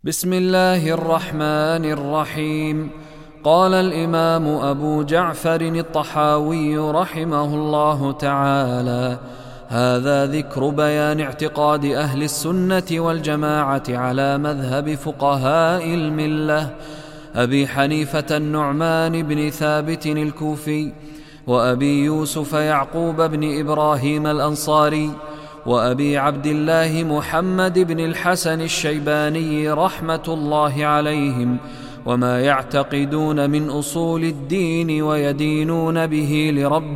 بسم الله الرحمن الرحيم. قال الإمام أبو جعفر الطحاوي رحمه الله تعالى: هذا ذكر بيان اعتقاد أهل السنة والجماعة على مذهب فقهاء الملة أبي حنيفة النعمان بن ثابت الكوفي، وأبي يوسف يعقوب بن إبراهيم الأنصاري، وأبي عبد الله محمد بن الحسن الشيباني رحمة الله عليهم، وما يعتقدون من أصول الدين ويدينون به لرب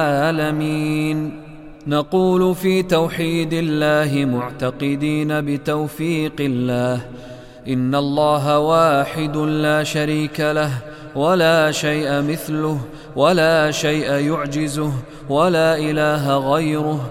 العالمين. نقول في توحيد الله معتقدين بتوفيق الله: إن الله واحد لا شريك له، ولا شيء مثله، ولا شيء يعجزه، ولا إله غيره،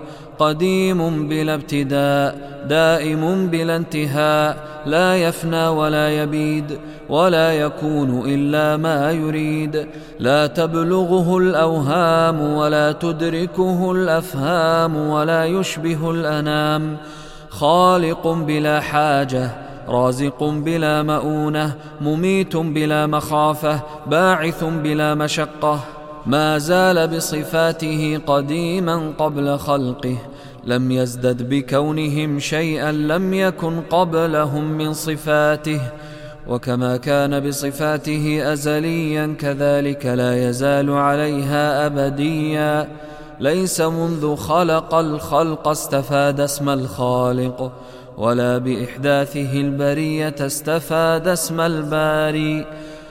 قديم بلا ابتداء، دائم بلا انتهاء، لا يفنى ولا يبيد، ولا يكون إلا ما يريد، لا تبلغه الأوهام ولا تدركه الأفهام، ولا يشبه الأنام، خالق بلا حاجة، رازق بلا مؤونة، مميت بلا مخافة، باعث بلا مشقة، ما زال بصفاته قديما قبل خلقه، لم يزدد بكونهم شيئا لم يكن قبلهم من صفاته، وكما كان بصفاته أزليا كذلك لا يزال عليها أبديا، ليس منذ خلق الخلق استفاد اسم الخالق، ولا بإحداثه البرية استفاد اسم الباري،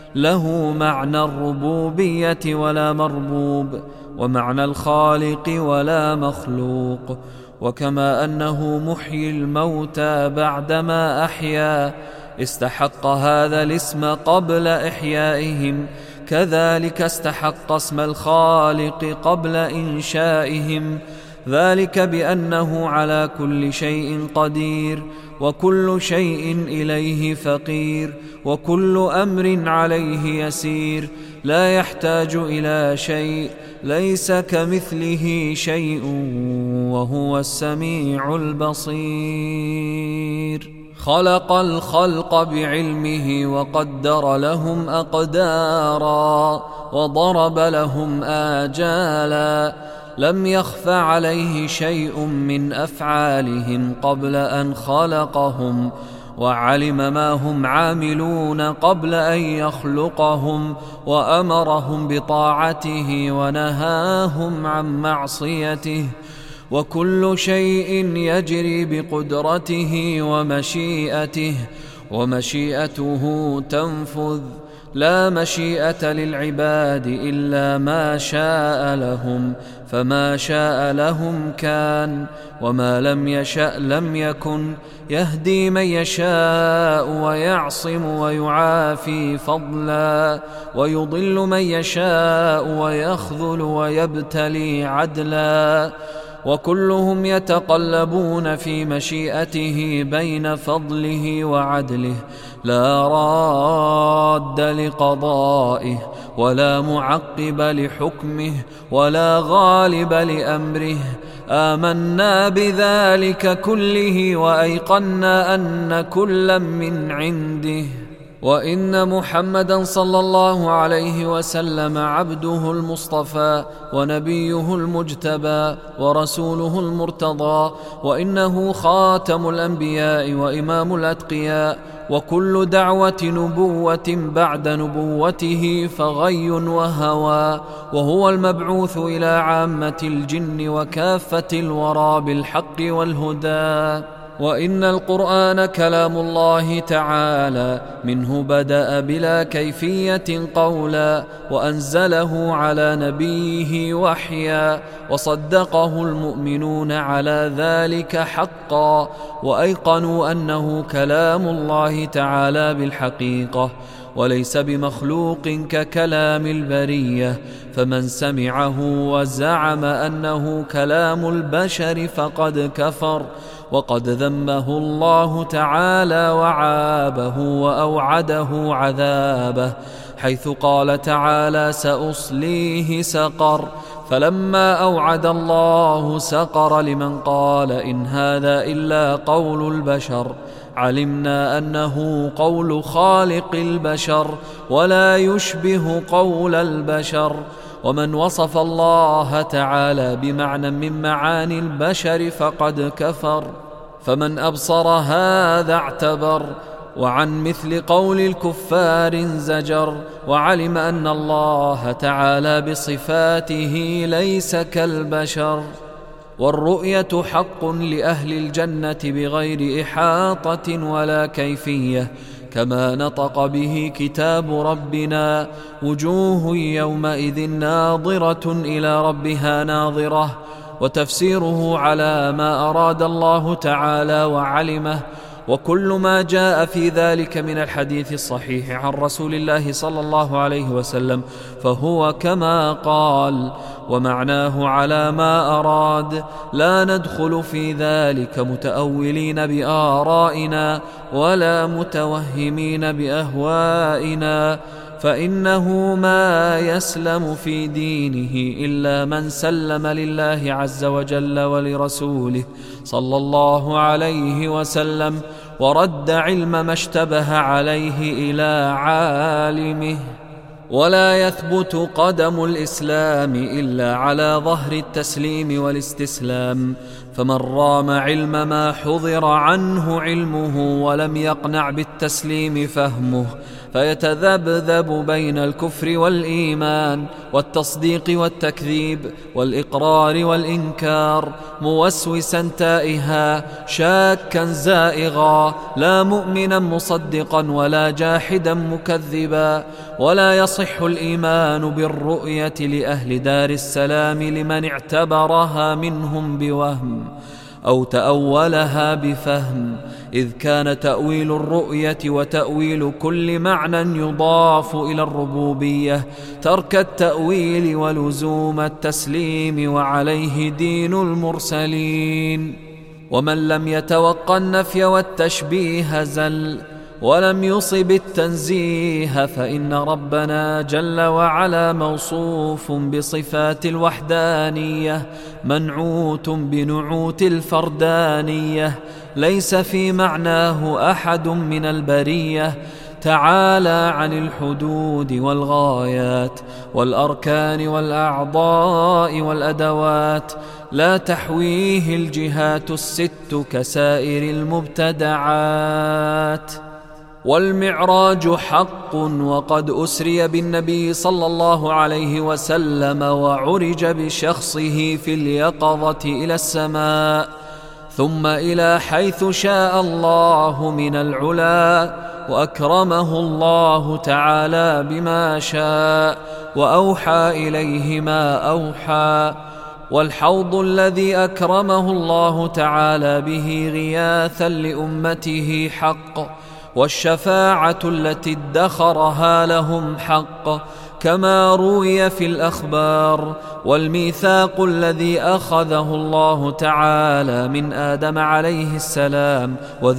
له معنى الربوبية ولا مربوب، ومعنى الخالق ولا مخلوق. وكما أنه محيي الموتى بعدما أحيا استحق هذا الاسم قبل إحيائهم، كذلك استحق اسم الخالق قبل إنشائهم، ذلك بأنه على كل شيء قدير، وكل شيء إليه فقير، وكل أمر عليه يسير، لا يحتاج إلى شيء، ليس كمثله شيء، وهو السميع البصير. خلق الخلق بعلمه وقدر لهم أقدارا، وضرب لهم آجالا، لم يخف عليه شيء من أفعالهم قبل أن خلقهم، وعلم ما هم عاملون قبل أن يخلقهم، وأمرهم بطاعته ونهاهم عن معصيته، وكل شيء يجري بقدرته ومشيئته، ومشيئته تنفذ، لا مشيئة للعباد إلا ما شاء لهم، فما شاء لهم كان، وما لم يشأ لم يكن، يهدي من يشاء ويعصم ويعافي فضلا، ويضل من يشاء ويخذل ويبتلي عدلا، وكلهم يتقلبون في مشيئته بين فضله وعدله، لا راد لقضائه، ولا معقب لحكمه، ولا غالب لأمره. آمنا بذلك كله، وأيقنا أن كلا من عنده، وإن محمدا صلى الله عليه وسلم عبده المصطفى، ونبيه المجتبى، ورسوله المرتضى، وإنه خاتم الأنبياء وإمام الأتقياء، وكل دعوة نبوة بعد نبوته فغي وهوى، وهو المبعوث إلى عامة الجن وكافة الورى بالحق والهدى. وإن القرآن كلام الله تعالى، منه بدأ بلا كيفية قولا، وأنزله على نبيه وحيا، وصدقه المؤمنون على ذلك حقا، وأيقنوا أنه كلام الله تعالى بالحقيقة، وليس بمخلوق ككلام البرية، فمن سمعه وزعم أنه كلام البشر فقد كفر، وقد ذمه الله تعالى وعابه وأوعده عذابه، حيث قال تعالى: سأصليه سقر. فلما أوعد الله سقر لمن قال إن هذا إلا قول البشر، علمنا أنه قول خالق البشر ولا يشبه قول البشر. ومن وصف الله تعالى بمعنى من معاني البشر فقد كفر، فمن أبصر هذا اعتبر، وعن مثل قول الكفار زجر، وعلم أن الله تعالى بصفاته ليس كالبشر. والرؤية حق لأهل الجنة بغير إحاطة ولا كيفية، كما نطق به كتاب ربنا: وجوه يومئذ ناظرة إلى ربها ناظرة. وتفسيره على ما أراد الله تعالى وعلمه، وكل ما جاء في ذلك من الحديث الصحيح عن رسول الله صلى الله عليه وسلم فهو كما قال، ومعناه على ما أراد. لا ندخل في ذلك متأولين بآرائنا ولا متوهمين بأهوائنا، فإنه ما يسلم في دينه إلا من سلم لله عز وجل ولرسوله صلى الله عليه وسلم، ورد علم ما اشتبه عليه إلى عالمه. ولا يثبت قدم الإسلام إلا على ظهر التسليم والاستسلام، فمن رام علم ما حضر عنه علمه ولم يقنع بالتسليم فهمه، فيتذبذب بين الكفر والإيمان والتصديق والتكذيب والإقرار والإنكار، موسوسا تائها شاكا زائغا، لا مؤمنا مصدقا ولا جاحدا مكذبا. ولا يصح الإيمان بالرؤية لأهل دار السلام لمن اعتبرها منهم بوهم أو تأولها بفهم، إذ كان تأويل الرؤية وتأويل كل معنى يضاف إلى الربوبية ترك التأويل ولزوم التسليم، وعليه دين المرسلين. ومن لم يتوقع النفي والتشبيه زل، ولم يصب التنزيه، فإن ربنا جل وعلا موصوف بصفات الوحدانية منعوت بنعوت الفردانية، ليس في معناه أحد من البرية، تعالى عن الحدود والغايات والأركان والأعضاء والأدوات، لا تحويه الجهات الست كسائر المبتدعات. والمعراج حق، وقد أسري بالنبي صلى الله عليه وسلم وعرج بشخصه في اليقظة إلى السماء، ثم إلى حيث شاء الله من العلا، وأكرمه الله تعالى بما شاء، وأوحى إليه ما أوحى. والحوض الذي أكرمه الله تعالى به غياثا لأمته حق، والشفاعة التي ادخرها لهم حق، كما روي في الأخبار. والميثاق الذي أخذه الله تعالى من آدم عليه السلام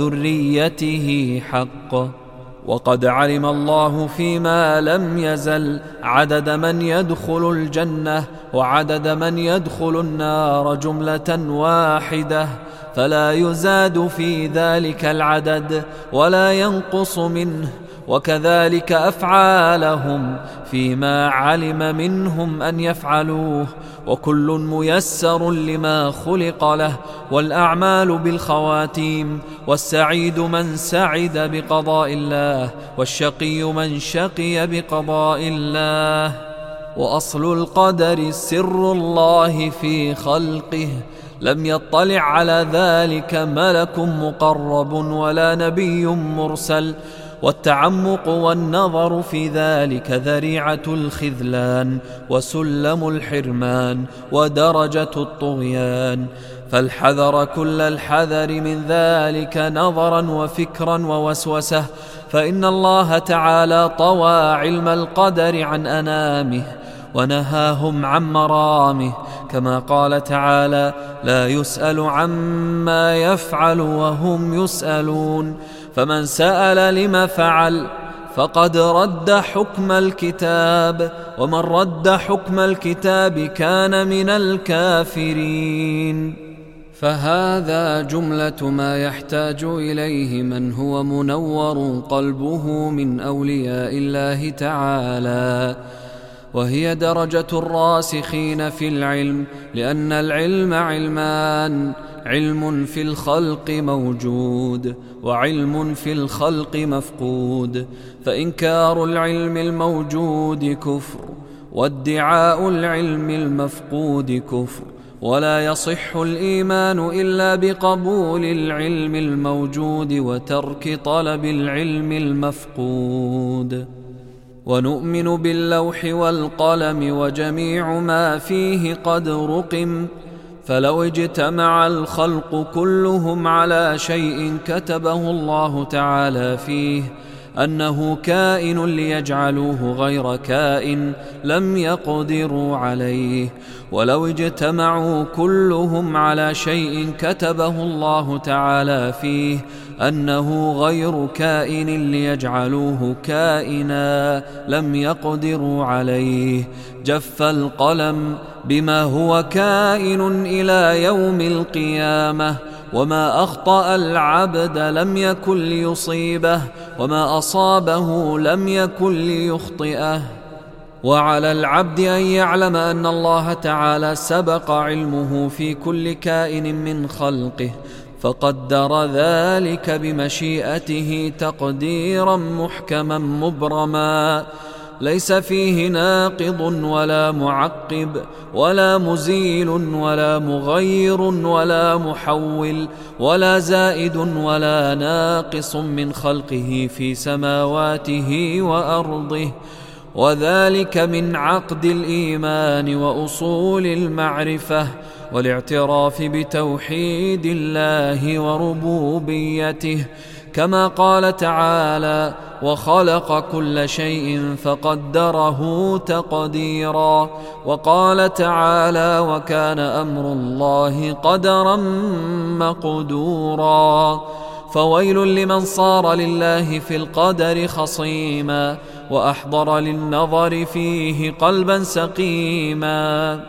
وذريته حق. وقد علم الله فيما لم يزل عدد من يدخل الجنة وعدد من يدخل النار جملة واحدة، فلا يزاد في ذلك العدد ولا ينقص منه. وكذلك أفعالهم فيما علم منهم أن يفعلوه، وكل ميسر لما خلق له، والأعمال بالخواتيم. والسعيد من سعد بقضاء الله، والشقي من شقي بقضاء الله. وأصل القدر سر الله في خلقه، لم يطلع على ذلك ملك مقرب ولا نبي مرسل، والتعمق والنظر في ذلك ذريعة الخذلان وسلم الحرمان ودرجة الطغيان، فالحذر كل الحذر من ذلك نظرا وفكرا ووسوسة، فإن الله تعالى طوى علم القدر عن أنامه ونهاهم عن مرامه، كما قال تعالى: لا يسأل عما يفعل وهم يسألون. فمن سأل لما فعل فقد رد حكم الكتاب، ومن رد حكم الكتاب كان من الكافرين. فهذا جملة ما يحتاج إليه من هو منور قلبه من أولياء الله تعالى، وهي درجة الراسخين في العلم، لأن العلم علمان: علم في الخلق موجود، وعلم في الخلق مفقود، فإنكار العلم الموجود كفر، وادعاء العلم المفقود كفر، ولا يصح الإيمان إلا بقبول العلم الموجود وترك طلب العلم المفقود. ونؤمن باللوح والقلم وجميع ما فيه قد رقم، فلو اجتمع الخلق كلهم على شيء كتبه الله تعالى فيه أنه كائن ليجعلوه غير كائن لم يقدروا عليه، ولو اجتمعوا كلهم على شيء كتبه الله تعالى فيه أنه غير كائن ليجعلوه كائنا لم يقدروا عليه. جف القلم بما هو كائن إلى يوم القيامة، وما أخطأ العبد لم يكن ليصيبه، وما أصابه لم يكن ليخطئه. وعلى العبد أن يعلم أن الله تعالى سبق علمه في كل كائن من خلقه، فقدر ذلك بمشيئته تقديرا محكما مبرما، ليس فيه ناقض ولا معقب ولا مزيل ولا مغير ولا محول ولا زائد ولا ناقص من خلقه في سماواته وأرضه، وذلك من عقد الإيمان وأصول المعرفة والاعتراف بتوحيد الله وربوبيته، كما قال تعالى: وخلق كل شيء فقدره تقديرا. وقال تعالى: وكان أمر الله قدرا مقدورا. فويل لمن صار لله في القدر خصيما، وأحضر للنظر فيه قلبا سقيما.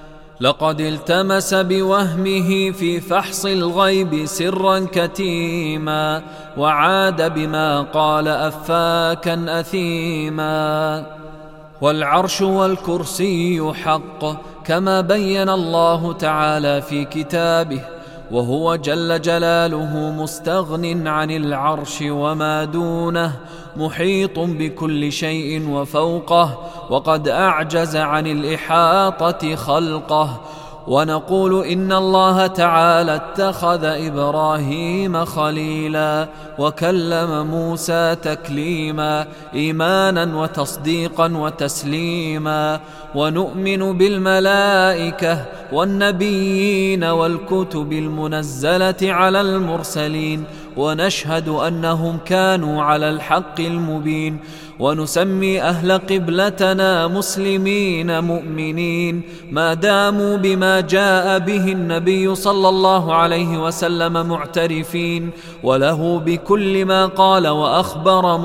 لقد التمس بوهمه في فحص الغيب سرا كتيما، وعاد بما قال أفاكا أثيما. والعرش والكرسي حق، كما بين الله تعالى في كتابه، وهو جل جلاله مستغن عن العرش وما دونه، محيط بكل شيء وفوقه، وقد أعجز عن الإحاطة خلقه. ونقول إن الله تعالى اتخذ إبراهيم خليلا، وكلم موسى تكليما، إيمانا وتصديقا وتسليما. ونؤمن بالملائكة والنبيين والكتب المنزلة على المرسلين، ونشهد أنهم كانوا على الحق المبين. ونسمي أهل قبلتنا مسلمين مؤمنين ما داموا بما جاء به النبي صلى الله عليه وسلم معترفين، وله بكل ما قال وأخبر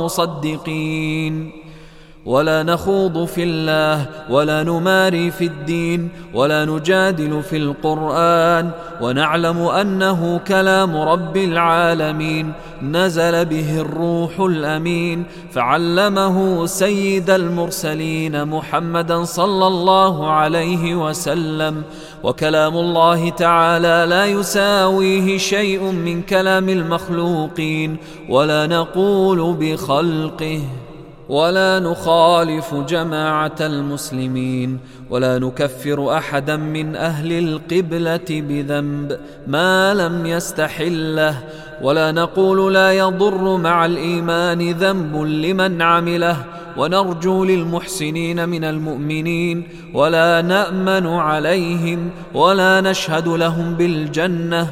مصدقين. ولا نخوض في الله ولا نماري في الدين ولا نجادل في القرآن، ونعلم أنه كلام رب العالمين، نزل به الروح الأمين، فعلمه سيد المرسلين محمدا صلى الله عليه وسلم. وكلام الله تعالى لا يساويه شيء من كلام المخلوقين، ولا نقول بخلقه، ولا نخالف جماعة المسلمين، ولا نكفر أحدا من أهل القبلة بذنب ما لم يستحله، ولا نقول لا يضر مع الإيمان ذنب لمن عمله، ونرجو للمحسنين من المؤمنين، ولا نأمن عليهم، ولا نشهد لهم بالجنة،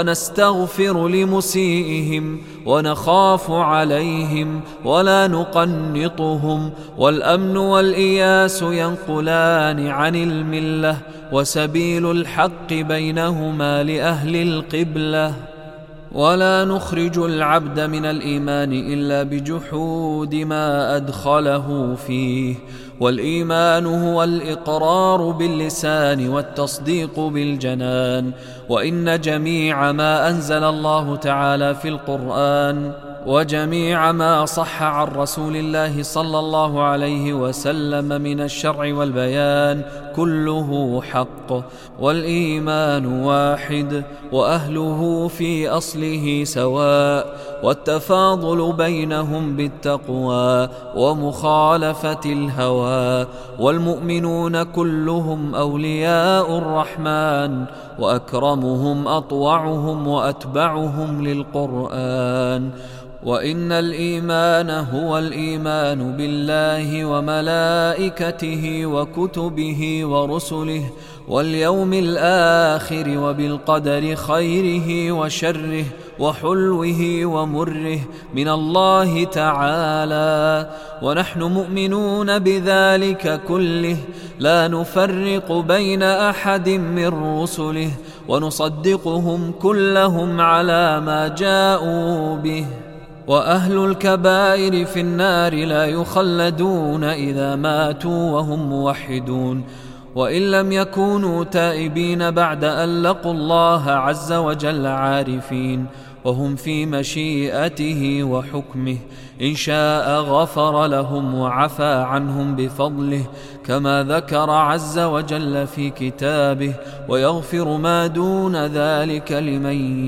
ونستغفر لمسيئهم، ونخاف عليهم، ولا نقنطهم. والأمن والإياس ينقلان عن الملة، وسبيل الحق بينهما لأهل القبلة. ولا نخرج العبد من الإيمان إلا بجحود ما أدخله فيه. والإيمان هو الإقرار باللسان والتصديق بالجنان. وإن جميع ما أنزل الله تعالى في القرآن وجميع ما صح عن رسول الله صلى الله عليه وسلم من الشرع والبيان كله حق. والإيمان واحد وأهله في أصله سواء، والتفاضل بينهم بالتقوى ومخالفة الهوى. والمؤمنون كلهم أولياء الرحمن، وأكرمهم أطوعهم وأتبعهم للقرآن. وإن الإيمان هو الإيمان بالله وملائكته وكتبه ورسله واليوم الآخر وبالقدر خيره وشره وحلوه ومره من الله تعالى. ونحن مؤمنون بذلك كله، لا نفرق بين أحد من رسله، ونصدقهم كلهم على ما جاءوا به. وأهل الكبائر في النار لا يخلدون إذا ماتوا وهم موحدون، وإن لم يكونوا تائبين بعد أن لقوا الله عز وجل عارفين، وهم في مشيئته وحكمه. إن شاء غفر لهم وعفى عنهم بفضله كما ذكر عز وجل في كتابه، ويغفر ما دون ذلك لمن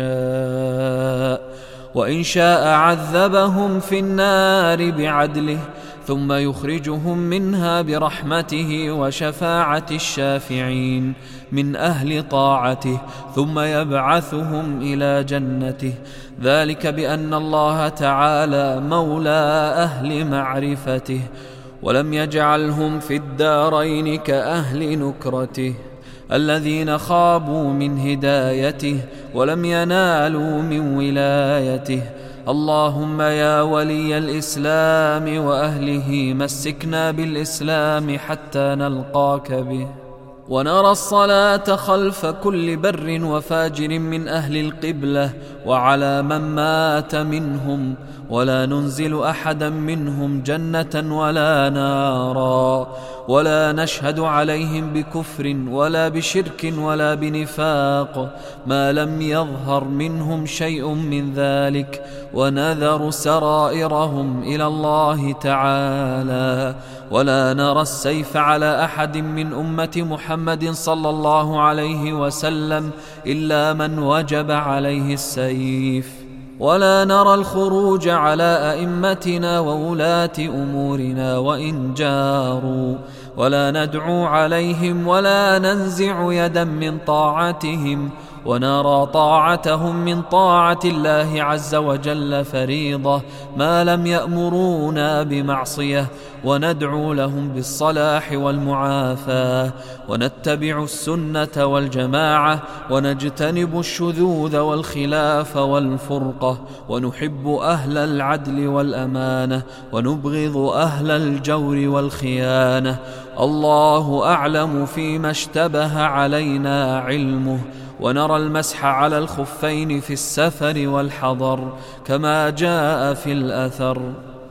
يشاء. وإن شاء عذبهم في النار بعدله ثم يخرجهم منها برحمته وشفاعة الشافعين من أهل طاعته، ثم يبعثهم إلى جنته. ذلك بأن الله تعالى مولى أهل معرفته، ولم يجعلهم في الدارين كأهل نكرته الذين خابوا من هدايته ولم ينالوا من ولايته. اللهم يا ولي الإسلام وأهله مسكنا بالإسلام حتى نلقاك به. ونرى الصلاة خلف كل بر وفاجر من أهل القبلة وعلى من مات منهم، ولا ننزل أحدا منهم جنة ولا نارا، ولا نشهد عليهم بكفر ولا بشرك ولا بنفاق ما لم يظهر منهم شيء من ذلك، ونذر سرائرهم إلى الله تعالى. ولا نرى السيف على أحد من أمة محمد صلى الله عليه وسلم إلا من وجب عليه السيف. ولا نرى الخروج على أئمتنا وولاة أمورنا وإن جاروا، ولا ندعو عليهم ولا ننزع يدا من طاعتهم، ونرى طاعتهم من طاعة الله عز وجل فريضة ما لم يأمرونا بمعصية، وندعو لهم بالصلاح والمعافاة، ونتبع السنة والجماعة، ونجتنب الشذوذ والخلاف والفرقة، ونحب أهل العدل والأمانة، ونبغض أهل الجور والخيانة. الله أعلم فيما اشتبه علينا علمه. ونرى المسح على الخفين في السفر والحضر كما جاء في الأثر.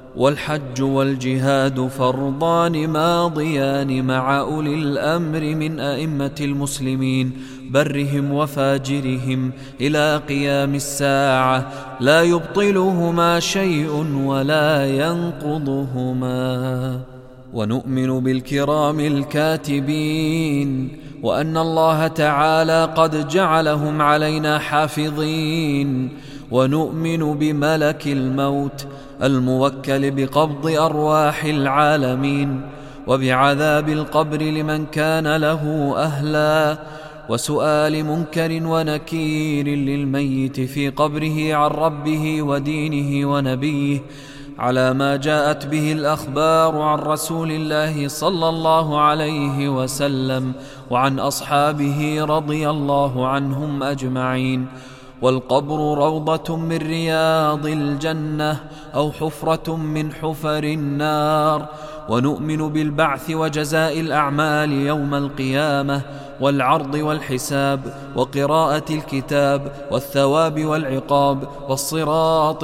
والحج والجهاد فرضان ماضيان مع أولي الأمر من أئمة المسلمين برهم وفاجرهم إلى قيام الساعة، لا يبطلهما شيء ولا ينقضهما. ونؤمن بالكرام الكاتبين، وأن الله تعالى قد جعلهم علينا حافظين. ونؤمن بملك الموت الموكل بقبض أرواح العالمين، وبعذاب القبر لمن كان له أهلا، وسؤال منكر ونكير للميت في قبره عن ربه ودينه ونبيه على ما جاءت به الأخبار عن رسول الله صلى الله عليه وسلم وعن أصحابه رضي الله عنهم أجمعين. والقبر روضة من رياض الجنة أو حفرة من حفر النار. ونؤمن بالبعث وجزاء الأعمال يوم القيامة، والعرض والحساب وقراءة الكتاب والثواب والعقاب والصراط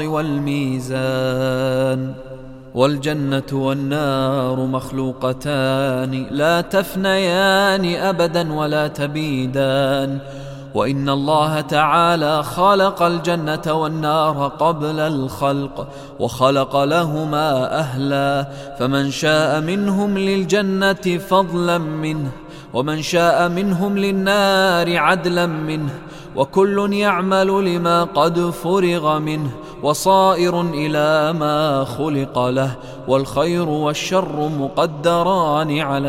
والميزان. والجنة والنار مخلوقتان لا تفنيان أبدا ولا تبيدان، وإن الله تعالى خلق الجنة والنار قبل الخلق وخلق لهما أهلا، فمن شاء منهم للجنة فضلا منه ومن شاء منهم للنار عدلا منه، وكل يعمل لما قد فرغ منه وصائر إلى ما خلق له، والخير والشر مقدران على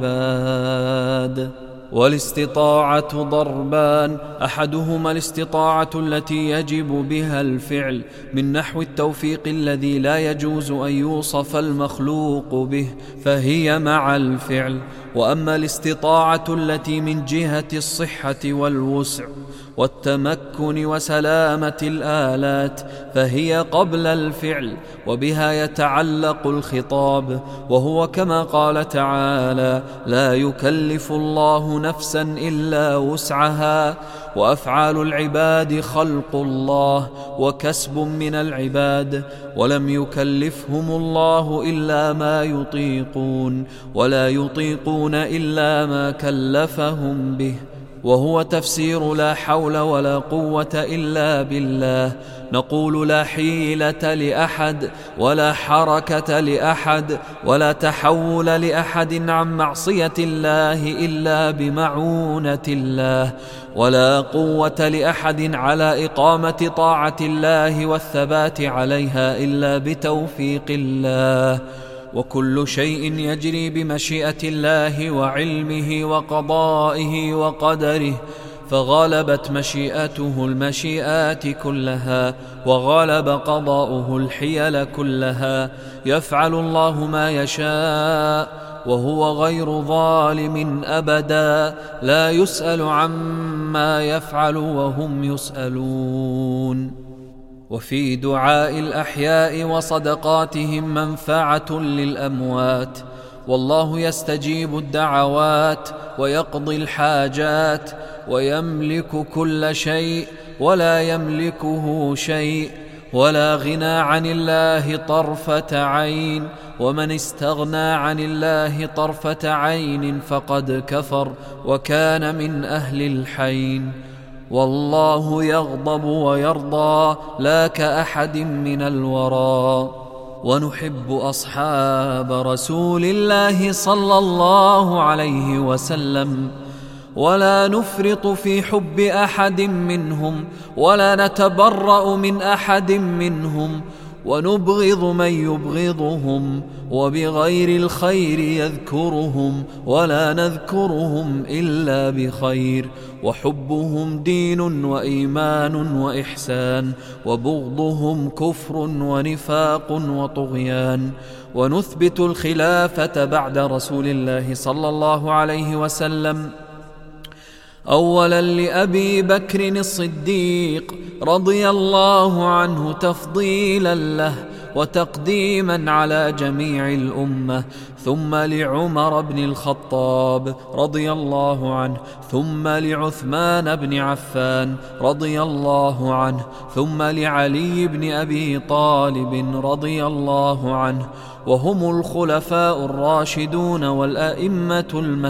العباد. والاستطاعة ضربان، أحدهما الاستطاعة التي يجب بها الفعل من نحو التوفيق الذي لا يجوز أن يوصف المخلوق به فهي مع الفعل، وأما الاستطاعة التي من جهة الصحة والوسع والتمكن وسلامة الآلات فهي قبل الفعل، وبها يتعلق الخطاب، وهو كما قال تعالى: لا يكلف الله نفسا إلا وسعها. وأفعال العباد خلق الله وكسب من العباد، ولم يكلفهم الله إلا ما يطيقون، ولا يطيقون إلا ما كلفهم به، وهو تفسير لا حول ولا قوة إلا بالله. نقول لا حيلة لأحد ولا حركة لأحد ولا تحول لأحد عن معصية الله إلا بمعونة الله، ولا قوة لأحد على إقامة طاعة الله والثبات عليها إلا بتوفيق الله. وكل شيء يجري بمشيئة الله وعلمه وقضائه وقدره، فغلبت مشيئته المشيئات كلها وغلب قضاؤه الحيل كلها. يفعل الله ما يشاء وهو غير ظالم أبدا، لا يسأل عما يفعل وهم يسألون. وفي دعاء الأحياء وصدقاتهم منفعة للأموات، والله يستجيب الدعوات ويقضي الحاجات ويملك كل شيء ولا يملكه شيء، ولا غنى عن الله طرفة عين، ومن استغنى عن الله طرفة عين فقد كفر وكان من أهل الحين. والله يغضب ويرضى لا كأحد من الورى. ونحب أصحاب رسول الله صلى الله عليه وسلم، ولا نفرط في حب أحد منهم ولا نتبرأ من أحد منهم، ونبغض من يبغضهم، وبغير الخير يذكرهم ولا نذكرهم إلا بخير. وحبهم دين وإيمان وإحسان، وبغضهم كفر ونفاق وطغيان. ونثبت الخلافة بعد رسول الله صلى الله عليه وسلم أولا لأبي بكر الصديق رضي الله عنه تفضيلا له وتقديما على جميع الأمة، ثم لعمر بن الخطاب رضي الله عنه، ثم لعثمان بن عفان رضي الله عنه، ثم لعلي بن أبي طالب رضي الله عنه، وهم الخلفاء الراشدون والأئمة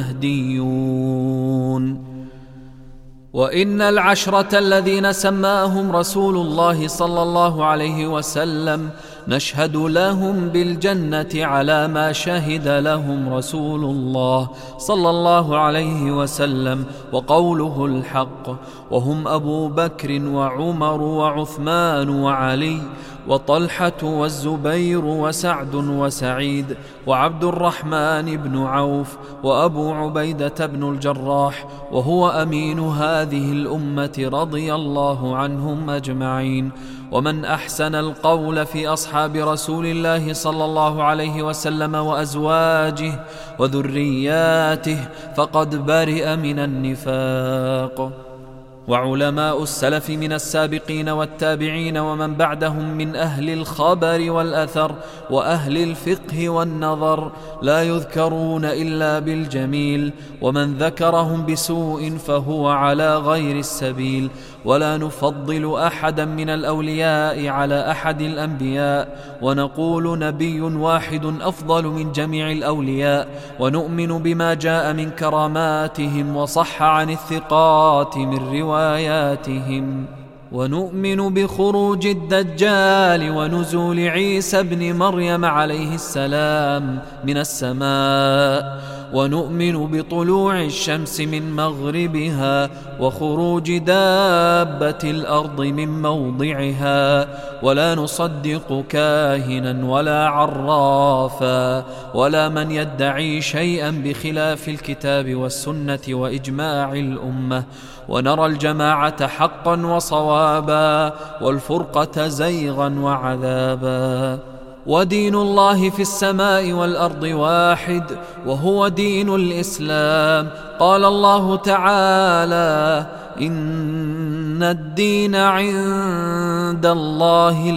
المهديون. وإن العشرة الذين سماهم رسول الله صلى الله عليه وسلم نشهد لهم بالجنة على ما شهد لهم رسول الله صلى الله عليه وسلم وقوله الحق، وهم أبو بكر وعمر وعثمان وعلي وطلحة والزبير وسعد وسعيد وعبد الرحمن بن عوف وأبو عبيدة بن الجراح، وهو أمين هذه الأمة رضي الله عنهم أجمعين. ومن أحسن القول في أصحاب رسول الله صلى الله عليه وسلم وأزواجه وذرياته فقد برئ من النفاق. وعلماء السلف من السابقين والتابعين ومن بعدهم من أهل الخبر والأثر وأهل الفقه والنظر لا يذكرون إلا بالجميل، ومن ذكرهم بسوء فهو على غير السبيل. ولا نفضل أحدا من الأولياء على أحد الأنبياء، ونقول نبي واحد أفضل من جميع الأولياء، ونؤمن بما جاء من كراماتهم وصح عن الثقات من رواياتهم، ونؤمن بخروج الدجال ونزول عيسى ابن مريم عليه السلام من السماء، ونؤمن بطلوع الشمس من مغربها وخروج دابة الأرض من موضعها، ولا نصدق كاهنا ولا عرافا ولا من يدعي شيئا بخلاف الكتاب والسنة وإجماع الأمة، ونرى الجماعة حقا وصوابا والفرقة زيغا وعذابا. ودين الله في السماء والأرض واحد، وهو دين الإسلام. قال الله تعالى: إن الدين عند الله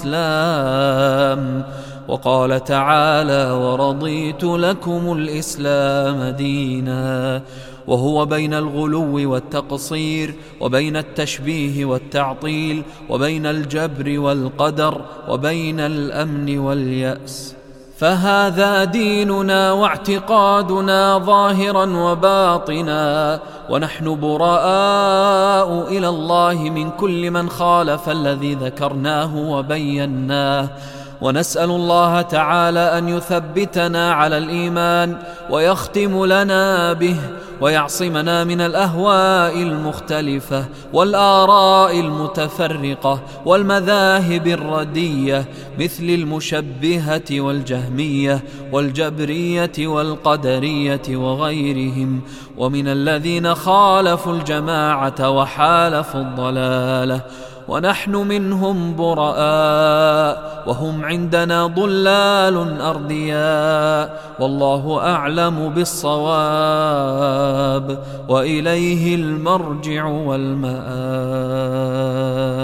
الإسلام. وقال تعالى: ورضيت لكم الإسلام دينا. وهو بين الغلو والتقصير، وبين التشبيه والتعطيل، وبين الجبر والقدر، وبين الأمن واليأس. فهذا ديننا واعتقادنا ظاهرا وباطنا، ونحن براء إلى الله من كل من خالف الذي ذكرناه وبيناه، ونسأل الله تعالى أن يثبتنا على الإيمان ويختم لنا به، ويعصمنا من الأهواء المختلفة والآراء المتفرقة والمذاهب الردية مثل المشبهة والجهمية والجبرية والقدرية وغيرهم، ومن الذين خالفوا الجماعة وحالفوا الضلالة، ونحن منهم براء، وهم عندنا ضلال أردياء، والله أعلم بالصواب، وإليه المرجع والمآب.